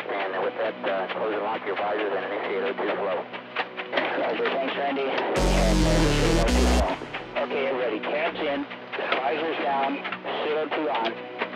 And with that, close and lock your visors and initiate O2 flow. Roger, thanks, Randy. And initiate O2 flow. Okay, everybody, cabs in, visors down, CO2 on.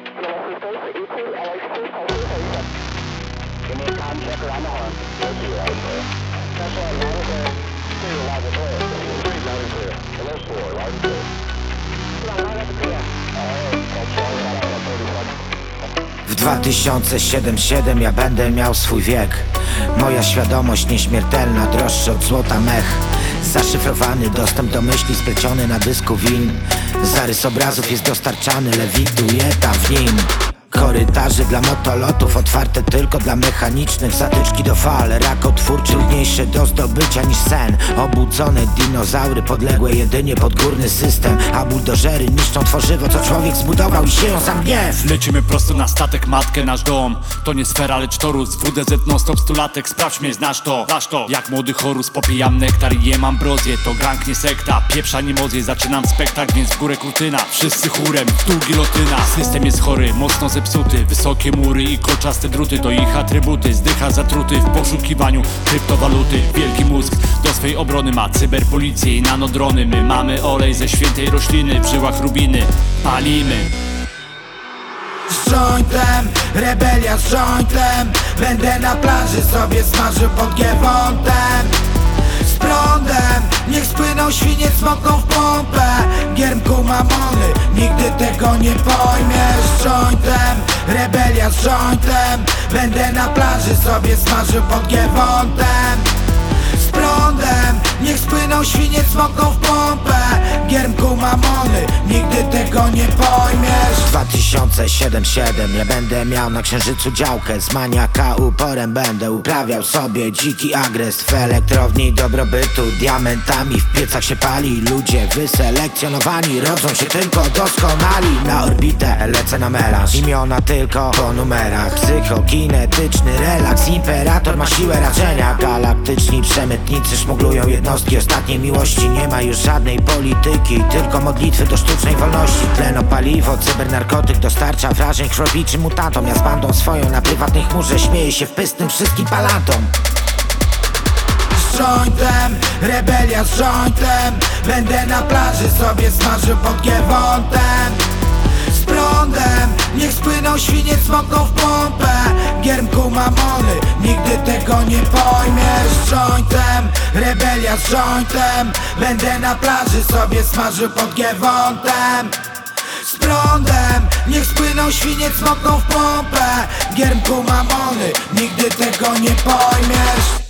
Give me a com checker on the horn. O2, loud and clear. That's all, loud and clear. 2, loud and clear. 3, loud and clear. Hello, 4, loud and clear. Loud and clear. Alright, that's all, loud and clear. W 2077 ja będę miał swój wiek. Moja świadomość nieśmiertelna, droższy od złota mech. Zaszyfrowany dostęp do myśli spleciony na dysku Win. Zarys obrazów jest dostarczany, lewituje tam w nim. Korytarze dla motolotów otwarte tylko dla mechanicznych. Zatyczki do fal, rakotwórczy, trudniejsze do zdobycia niż sen. Obudzone dinozaury podległe jedynie pod górny system. A buldożery niszczą tworzywo, co człowiek zbudował i sieją sam gniew. Lecimy prosto na statek, matkę, nasz dom. To nie sfera, lecz torus, WDZ non stop stulatek. Sprawdź mnie, znasz to, jak młody Horus. Popijam nektar i jem ambrozję. To gang, nie sekta, pieprza nie modzie. Zaczynam spektakl, więc w górę kurtyna. Wszyscy chórem, w dół gilotyna. System jest chory, mocno zepsuty. Wysokie mury i kolczaste druty to ich atrybuty. Zdycha zatruty w poszukiwaniu kryptowaluty. Wielki mózg do swej obrony ma cyberpolicję i nanodrony. My mamy olej ze świętej rośliny. W żyłach rubiny palimy. Z jointem, rebelia z jointem. Będę na plaży sobie smażył pod Giewontem. Z prądem, niech spłyną świnie, smokną w pompę. Giermku mamony, nigdy tego nie pojmiesz. Z jointem, rebelia z jointem. Będę na plaży sobie smażył pod Giewontem. Z prądem, niech spłyną świnie, smokną w pompę. Giermku mamony, nigdy tego nie pojmiesz. 2077 ja będę miał na księżycu działkę. Z maniaka uporem będę uprawiał sobie dziki agres. W elektrowni dobrobytu diamentami w piecach się pali. Ludzie wyselekcjonowani rodzą się tylko doskonali. Na orbitę lecę na melanż, imiona tylko po numerach. Psychokinetyczny relaks, imperator ma siłę raczenia. Galaktyczni przemytnicy szmuglują jednostki ostatniej miłości. Nie ma już żadnej polityki, tylko modlitwy do sztucznej wolności. Tlenopaliwo, cybernarkotyk dostarcza wrażeń krwobiczym mutantom. Ja z bandą swoją na prywatnej chmurze śmieję się w pystym wszystkim palantom. Z jointem, rebelia z jointem. Będę na plaży sobie smażył pod Giewontem. Z prądem, niech spłyną świnie, smokną w pompę. Giermku mamony, nigdy tego nie pojmiesz. Z jointem, rebelia z jointem. Będę na plaży sobie smażył pod Giewontem. Z prądem, niech spłyną świnie, smokną w pompę. Giermku mamony, nigdy tego nie pojmiesz.